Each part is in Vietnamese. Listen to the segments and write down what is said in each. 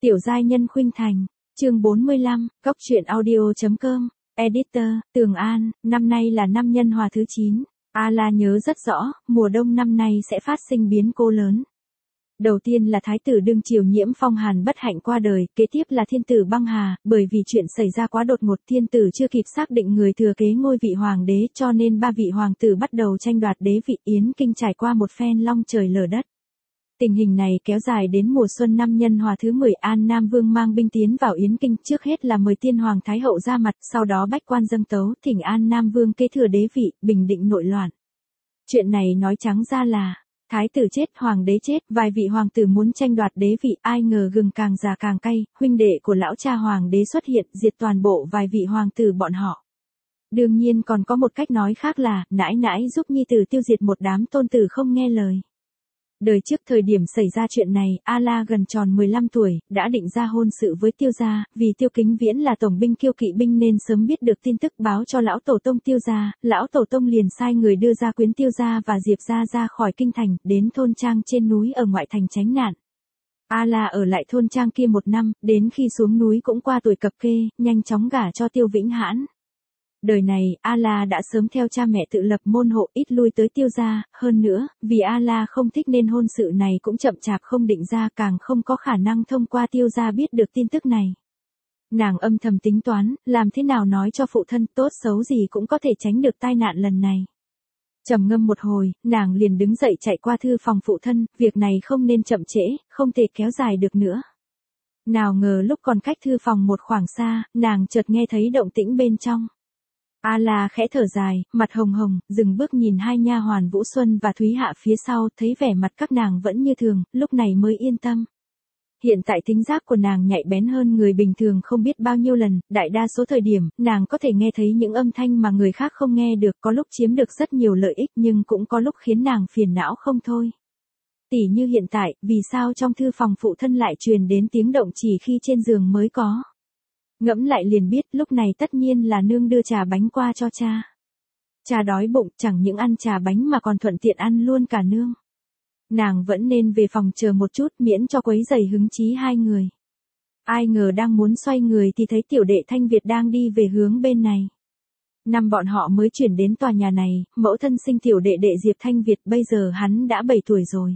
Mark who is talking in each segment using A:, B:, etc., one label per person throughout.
A: Tiểu giai nhân khuynh thành, chương 45, Cốc truyện audio.com, Editor, Tường An, năm nay là năm Nhân Hòa thứ 9. A-la nhớ rất rõ, mùa đông năm nay sẽ phát sinh biến cố lớn. Đầu tiên là thái tử đương triều Nhiễm Phong Hàn bất hạnh qua đời, kế tiếp là thiên tử Băng Hà, bởi vì chuyện xảy ra quá đột ngột, thiên tử chưa kịp xác định người thừa kế ngôi vị hoàng đế, cho nên ba vị hoàng tử bắt đầu tranh đoạt đế vị. Yến Kinh trải qua một phen long trời lở đất. Tình hình này kéo dài đến mùa xuân năm Nhân Hòa thứ 10, An Nam Vương mang binh tiến vào Yến Kinh, trước hết là mời tiên hoàng thái hậu ra mặt, sau đó bách quan dâng tấu, thỉnh An Nam Vương kế thừa đế vị, bình định nội loạn. Chuyện này nói trắng ra là, thái tử chết, hoàng đế chết, vài vị hoàng tử muốn tranh đoạt đế vị, ai ngờ gừng càng già càng cay, huynh đệ của lão cha hoàng đế xuất hiện, diệt toàn bộ vài vị hoàng tử bọn họ. Đương nhiên còn có một cách nói khác là, nãi nãi giúp nhi tử tiêu diệt một đám tôn tử không nghe lời. Đời trước thời điểm xảy ra chuyện này, A-la gần tròn 15 tuổi, đã định ra hôn sự với Tiêu gia, vì Tiêu Kính Viễn là tổng binh Kiêu Kỵ binh nên sớm biết được tin tức báo cho lão tổ tông Tiêu gia, lão tổ tông liền sai người đưa ra quyến Tiêu gia và Diệp gia ra khỏi kinh thành, đến thôn trang trên núi ở ngoại thành tránh nạn. A-la ở lại thôn trang kia 1 năm, đến khi xuống núi cũng qua tuổi cập kê, nhanh chóng gả cho Tiêu Vĩnh Hãn. Đời này, A-la đã sớm theo cha mẹ tự lập môn hộ, ít lui tới Tiêu gia, hơn nữa, vì A-la không thích nên hôn sự này cũng chậm chạp không định ra, càng không có khả năng thông qua Tiêu gia biết được tin tức này. Nàng âm thầm tính toán, làm thế nào nói cho phụ thân, tốt xấu gì cũng có thể tránh được tai nạn lần này. Trầm ngâm một hồi, nàng liền đứng dậy chạy qua thư phòng phụ thân, việc này không nên chậm trễ, không thể kéo dài được nữa. Nào ngờ lúc còn cách thư phòng một khoảng xa, nàng chợt nghe thấy động tĩnh bên trong. A-la khẽ thở dài, mặt hồng hồng, dừng bước nhìn hai nha hoàn Vũ Xuân và Thúy Hạ phía sau, thấy vẻ mặt các nàng vẫn như thường, lúc này mới yên tâm. Hiện tại thính giác của nàng nhạy bén hơn người bình thường không biết bao nhiêu lần, đại đa số thời điểm, nàng có thể nghe thấy những âm thanh mà người khác không nghe được, có lúc chiếm được rất nhiều lợi ích nhưng cũng có lúc khiến nàng phiền não không thôi. Tỉ như hiện tại, vì sao trong thư phòng phụ thân lại truyền đến tiếng động chỉ khi trên giường mới có. Ngẫm lại liền biết, lúc này tất nhiên là nương đưa trà bánh qua cho cha. Cha đói bụng, chẳng những ăn trà bánh mà còn thuận tiện ăn luôn cả nương. Nàng vẫn nên về phòng chờ một chút, miễn cho quấy rầy hứng chí hai người. Ai ngờ đang muốn xoay người thì thấy tiểu đệ Thanh Việt đang đi về hướng bên này. Năm bọn họ mới chuyển đến tòa nhà này, mẫu thân sinh tiểu đệ đệ Diệp Thanh Việt, bây giờ hắn đã 7 tuổi rồi.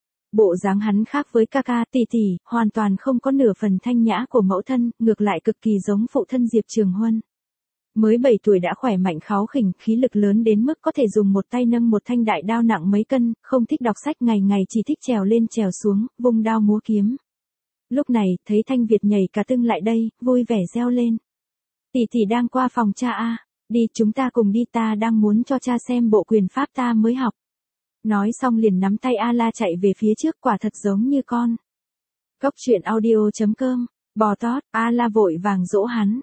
A: Bộ dáng hắn khác với ca ca, tỷ tỷ, hoàn toàn không có nửa phần thanh nhã của mẫu thân, ngược lại cực kỳ giống phụ thân Diệp Trường Huân. Mới 7 tuổi đã khỏe mạnh kháu khỉnh, khí lực lớn đến mức có thể dùng một tay nâng một thanh đại đao nặng mấy cân, không thích đọc sách, ngày ngày chỉ thích trèo lên trèo xuống, vung đao múa kiếm. Lúc này, thấy Thanh Việt nhảy cả tưng lại đây, vui vẻ reo lên. Tỷ tỷ đang qua phòng cha a, đi chúng ta cùng đi, ta đang muốn cho cha xem bộ quyền pháp ta mới học. Nói xong liền nắm tay A-la chạy về phía trước, quả thật giống như con. Cốc truyện audio.com, bò tót, A-la vội vàng dỗ hắn.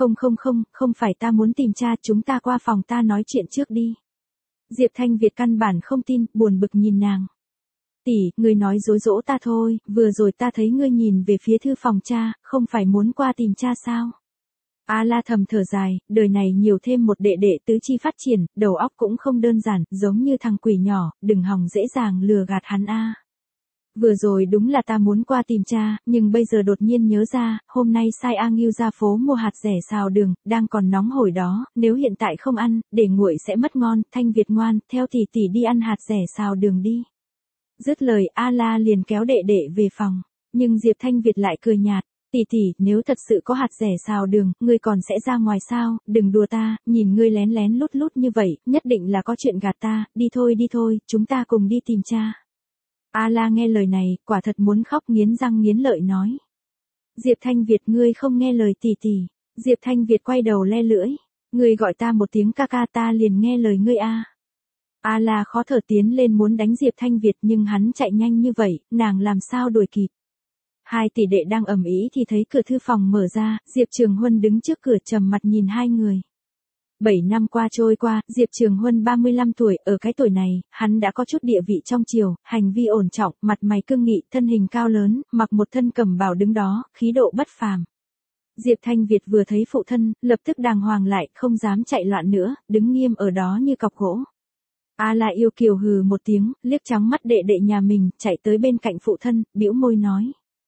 A: Không phải ta muốn tìm cha, chúng ta qua phòng ta nói chuyện trước đi. Diệp Thanh Việt căn bản không tin, buồn bực nhìn nàng. Tỷ, ngươi nói dối dỗ ta thôi, vừa rồi ta thấy ngươi nhìn về phía thư phòng cha, không phải muốn qua tìm cha sao? A-la thầm thở dài, đời này nhiều thêm một đệ đệ tứ chi phát triển, đầu óc cũng không đơn giản, giống như thằng quỷ nhỏ, đừng hòng dễ dàng lừa gạt hắn a. Vừa rồi đúng là ta muốn qua tìm cha, nhưng bây giờ đột nhiên nhớ ra, hôm nay sai A Ngưu ra phố mua hạt rẻ xào đường, đang còn nóng hổi đó, nếu hiện tại không ăn, để nguội sẽ mất ngon. Thanh Việt ngoan, theo tỷ tỷ đi ăn hạt rẻ xào đường đi. Dứt lời, A-la liền kéo đệ đệ về phòng, nhưng Diệp Thanh Việt lại cười nhạt. Tỷ tỷ, nếu thật sự có hạt rẻ xào đường, ngươi còn sẽ ra ngoài sao, đừng đùa ta, nhìn ngươi lén lén lút lút như vậy, nhất định là có chuyện gạt ta, đi thôi, chúng ta cùng đi tìm cha. A-la nghe lời này, quả thật muốn khóc, nghiến răng nghiến lợi nói. Diệp Thanh Việt, ngươi không nghe lời tỷ tỷ. Diệp Thanh Việt quay đầu le lưỡi, ngươi gọi ta một tiếng ca ca ta liền nghe lời ngươi a. A-la khó thở tiến lên muốn đánh Diệp Thanh Việt nhưng hắn chạy nhanh như vậy, nàng làm sao đuổi kịp. Hai tỷ đệ đang ầm ĩ thì thấy cửa thư phòng mở ra, Diệp Trường Huân đứng trước cửa trầm mặt nhìn hai người. 7 năm qua trôi qua, Diệp Trường Huân 35 tuổi, ở cái tuổi này, hắn đã có chút địa vị trong triều, hành vi ổn trọng, mặt mày cương nghị, thân hình cao lớn, mặc một thân cẩm bào đứng đó, khí độ bất phàm. Diệp Thanh Việt vừa thấy phụ thân, lập tức đàng hoàng lại, không dám chạy loạn nữa, đứng nghiêm ở đó như cọc gỗ. A-la yêu kiều hừ một tiếng, liếc trắng mắt đệ đệ nhà mình, chạy tới bên cạnh phụ thân, bĩu môi nói.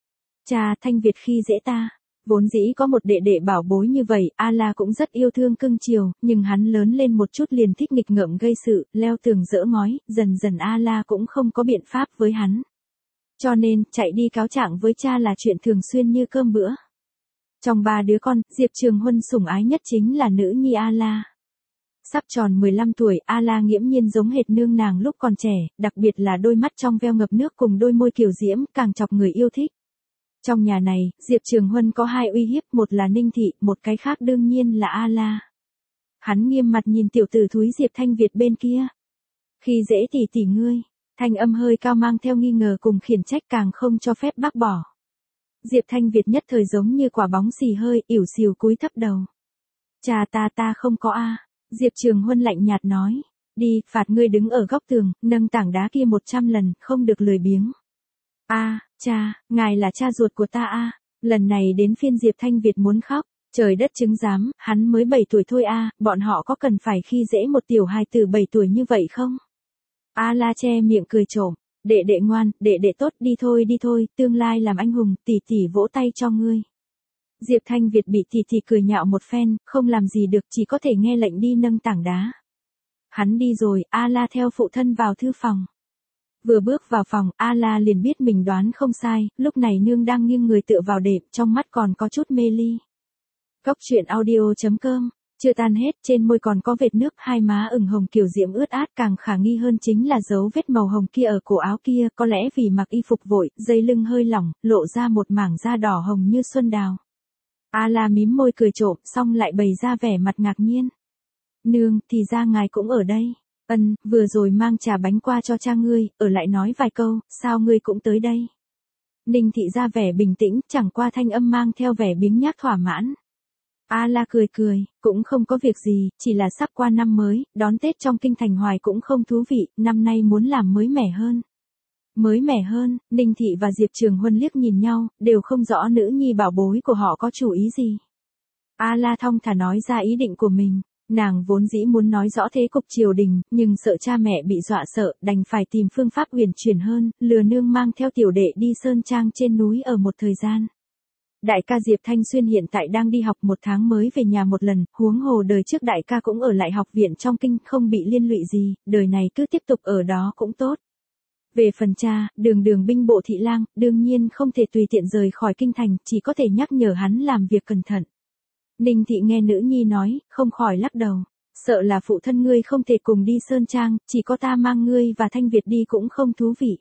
A: Cha, Thanh Việt khi dễ ta. Vốn dĩ có một đệ đệ bảo bối như vậy, A-la cũng rất yêu thương cưng chiều, nhưng hắn lớn lên một chút liền thích nghịch ngợm gây sự, leo tường dỡ ngói, dần dần A-la cũng không có biện pháp với hắn. Cho nên, chạy đi cáo trạng với cha là chuyện thường xuyên như cơm bữa. Trong 3 đứa con, Diệp Trường Huân sủng ái nhất chính là nữ nhi A-la. Sắp tròn 15 tuổi, A-la nghiễm nhiên giống hệt nương nàng lúc còn trẻ, đặc biệt là đôi mắt trong veo ngập nước cùng đôi môi kiều diễm, càng chọc người yêu thích. Trong nhà này, Diệp Trường Huân có 2 uy hiếp, một là Ninh Thị, một cái khác đương nhiên là A-la. Hắn nghiêm mặt nhìn tiểu tử thúi Diệp Thanh Việt bên kia. Khi dễ tỷ ngươi, thanh âm hơi cao mang theo nghi ngờ cùng khiển trách càng không cho phép bác bỏ. Diệp Thanh Việt nhất thời giống như quả bóng xì hơi, ỉu xìu cúi thấp đầu. Cha ta không có a. Diệp Trường Huân lạnh nhạt nói. Đi, phạt ngươi đứng ở góc tường, nâng tảng đá kia 100 lần, không được lười biếng. Cha, ngài là cha ruột của ta a. Lần này đến phiên Diệp Thanh Việt muốn khóc. Trời đất chứng giám, hắn mới 7 tuổi thôi a, bọn họ có cần phải khi dễ một tiểu hài tử 7 tuổi như vậy không? A-la che miệng cười trộm. Đệ đệ ngoan, đệ đệ tốt, đi thôi, tương lai làm anh hùng, tỷ vỗ tay cho ngươi. Diệp Thanh Việt bị tỷ cười nhạo một phen, không làm gì được, chỉ có thể nghe lệnh đi nâng tảng đá. Hắn đi rồi, A-la theo phụ thân vào thư phòng. Vừa bước vào phòng, A-la liền biết mình đoán không sai, lúc này nương đang nghiêng người tựa vào đệm, trong mắt còn có chút mê ly. Cốc truyện audio.com. Chưa tan hết, trên môi còn có vệt nước, hai má ửng hồng kiểu diễm ướt át, càng khả nghi hơn chính là dấu vết màu hồng kia ở cổ áo kia, có lẽ vì mặc y phục vội, dây lưng hơi lỏng, lộ ra một mảng da đỏ hồng như xuân đào. A-la mím môi cười trộm, xong lại bày ra vẻ mặt ngạc nhiên. Nương, thì ra ngài cũng ở đây. Vừa rồi mang trà bánh qua cho cha ngươi, ở lại nói vài câu, sao ngươi cũng tới đây. Ninh Thị ra vẻ bình tĩnh, chẳng qua thanh âm mang theo vẻ biếng nhác thỏa mãn. A-la cười, cũng không có việc gì, chỉ là sắp qua năm mới, đón Tết trong kinh thành hoài cũng không thú vị, năm nay muốn làm mới mẻ hơn. Mới mẻ hơn, Ninh Thị và Diệp Trường Huân liếc nhìn nhau, đều không rõ nữ nhi bảo bối của họ có chủ ý gì. A-la thong thả nói ra ý định của mình, nàng vốn dĩ muốn nói rõ thế cục triều đình, nhưng sợ cha mẹ bị dọa sợ, đành phải tìm phương pháp huyền chuyển hơn, lừa nương mang theo tiểu đệ đi sơn trang trên núi ở một thời gian. Đại ca Diệp Thanh Xuyên hiện tại đang đi học 1 tháng mới về nhà một lần, huống hồ đời trước đại ca cũng ở lại học viện trong kinh không bị liên lụy gì, đời này cứ tiếp tục ở đó cũng tốt. Về phần cha, đường binh bộ thị lang, đương nhiên không thể tùy tiện rời khỏi kinh thành, chỉ có thể nhắc nhở hắn làm việc cẩn thận. Ninh Thị nghe nữ nhi nói, không khỏi lắc đầu, sợ là phụ thân ngươi không thể cùng đi sơn trang, chỉ có ta mang ngươi và Thanh Việt đi cũng không thú vị.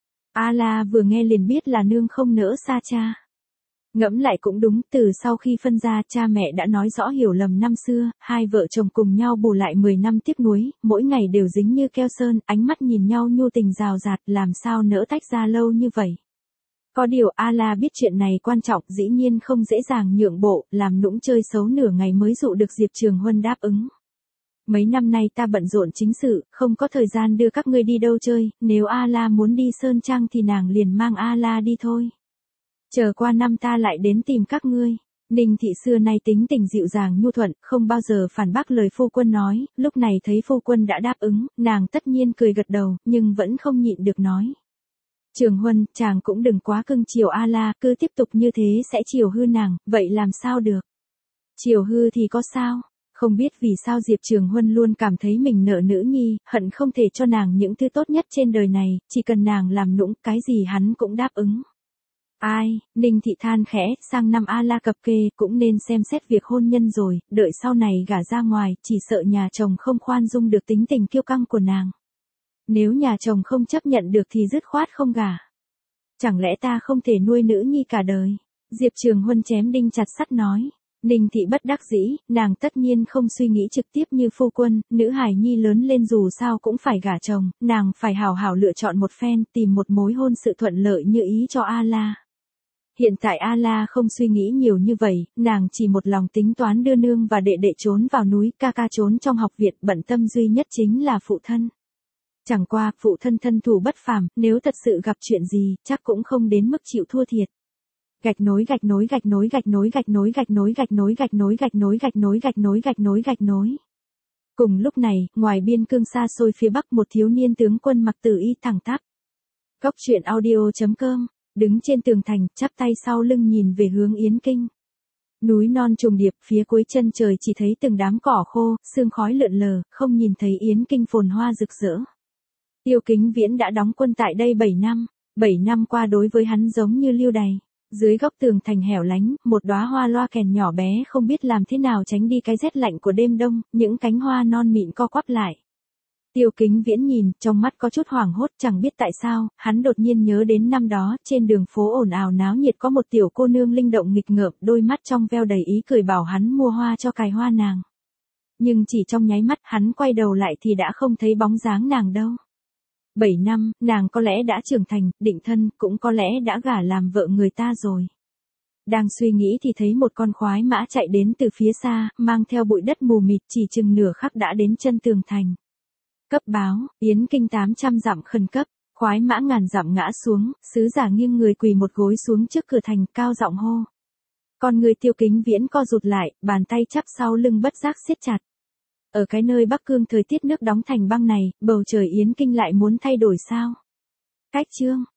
A: A-la vừa nghe liền biết là nương không nỡ xa cha. Ngẫm lại cũng đúng, từ sau khi phân ra, cha mẹ đã nói rõ hiểu lầm năm xưa, hai vợ chồng cùng nhau bù lại 10 năm tiếc nuối, mỗi ngày đều dính như keo sơn, ánh mắt nhìn nhau nhu tình rào rạt, làm sao nỡ tách ra lâu như vậy. Có điều A-la biết chuyện này quan trọng, dĩ nhiên không dễ dàng nhượng bộ, làm nũng chơi xấu nửa ngày mới dụ được Diệp Trường Huân đáp ứng. Mấy năm nay ta bận rộn chính sự, không có thời gian đưa các ngươi đi đâu chơi, nếu A-la muốn đi sơn trang thì nàng liền mang A-la đi thôi. Chờ qua năm ta lại đến tìm các ngươi. Ninh Thị xưa nay tính tình dịu dàng nhu thuận, không bao giờ phản bác lời phu quân nói, lúc này thấy phu quân đã đáp ứng, nàng tất nhiên cười gật đầu, nhưng vẫn không nhịn được nói. Trường Huân, chàng cũng đừng quá cưng chiều A-la, cứ tiếp tục như thế sẽ chiều hư nàng, vậy làm sao được? Chiều hư thì có sao? Không biết vì sao Diệp Trường Huân luôn cảm thấy mình nợ nữ nhi, hận không thể cho nàng những thứ tốt nhất trên đời này, chỉ cần nàng làm nũng, cái gì hắn cũng đáp ứng. Ai, Ninh Thị than khẽ, sang năm A-la cập kê, cũng nên xem xét việc hôn nhân rồi, đợi sau này gả ra ngoài, chỉ sợ nhà chồng không khoan dung được tính tình kiêu căng của nàng. Nếu nhà chồng không chấp nhận được thì dứt khoát không gả. Chẳng lẽ ta không thể nuôi nữ nhi cả đời? Diệp Trường Huân chém đinh chặt sắt nói. Ninh Thị bất đắc dĩ, nàng tất nhiên không suy nghĩ trực tiếp như phu quân, nữ hài nhi lớn lên dù sao cũng phải gả chồng, nàng phải hào hào lựa chọn một phen, tìm một mối hôn sự thuận lợi như ý cho A-la. Hiện tại A-la không suy nghĩ nhiều như vậy, nàng chỉ một lòng tính toán đưa nương và đệ đệ trốn vào núi, ca ca trốn trong học viện, bận tâm duy nhất chính là phụ thân. Chẳng qua, phụ thân thân thủ bất phàm, nếu thật sự gặp chuyện gì, chắc cũng không đến mức chịu thua thiệt. Gạch nối. Cùng lúc này, ngoài biên cương xa xôi phía bắc một thiếu niên tướng quân mặc tử y thẳng tắp. Cốc truyện audio.com đứng trên tường thành, chắp tay sau lưng nhìn về hướng Yến Kinh. Núi non trùng điệp, phía cuối chân trời chỉ thấy từng đám cỏ khô, sương khói lượn lờ, không nhìn thấy Yến Kinh phồn hoa rực rỡ. Tiêu Kính Viễn đã đóng quân tại đây 7 năm, 7 năm qua đối với hắn giống như lưu đày. Dưới góc tường thành hẻo lánh, một đóa hoa loa kèn nhỏ bé không biết làm thế nào tránh đi cái rét lạnh của đêm đông, những cánh hoa non mịn co quắp lại. Tiêu Kính Viễn nhìn, trong mắt có chút hoảng hốt, chẳng biết tại sao, hắn đột nhiên nhớ đến năm đó, trên đường phố ồn ào náo nhiệt có một tiểu cô nương linh động nghịch ngợm, đôi mắt trong veo đầy ý cười bảo hắn mua hoa cho cài hoa nàng. Nhưng chỉ trong nháy mắt hắn quay đầu lại thì đã không thấy bóng dáng nàng đâu. 7 năm, nàng có lẽ đã trưởng thành, định thân, cũng có lẽ đã gả làm vợ người ta rồi. Đang suy nghĩ thì thấy một con khoái mã chạy đến từ phía xa, mang theo bụi đất mù mịt, chỉ chừng nửa khắc đã đến chân tường thành. Cấp báo, Yến Kinh 800 dặm khẩn cấp, khoái mã ngàn dặm ngã xuống, sứ giả nghiêng người quỳ một gối xuống trước cửa thành, cao giọng hô. Con người Tiêu Kính Viễn co rụt lại, bàn tay chắp sau lưng bất giác siết chặt. Ở cái nơi Bắc Cương thời tiết nước đóng thành băng này, bầu trời Yến Kinh lại muốn thay đổi sao? Cách chương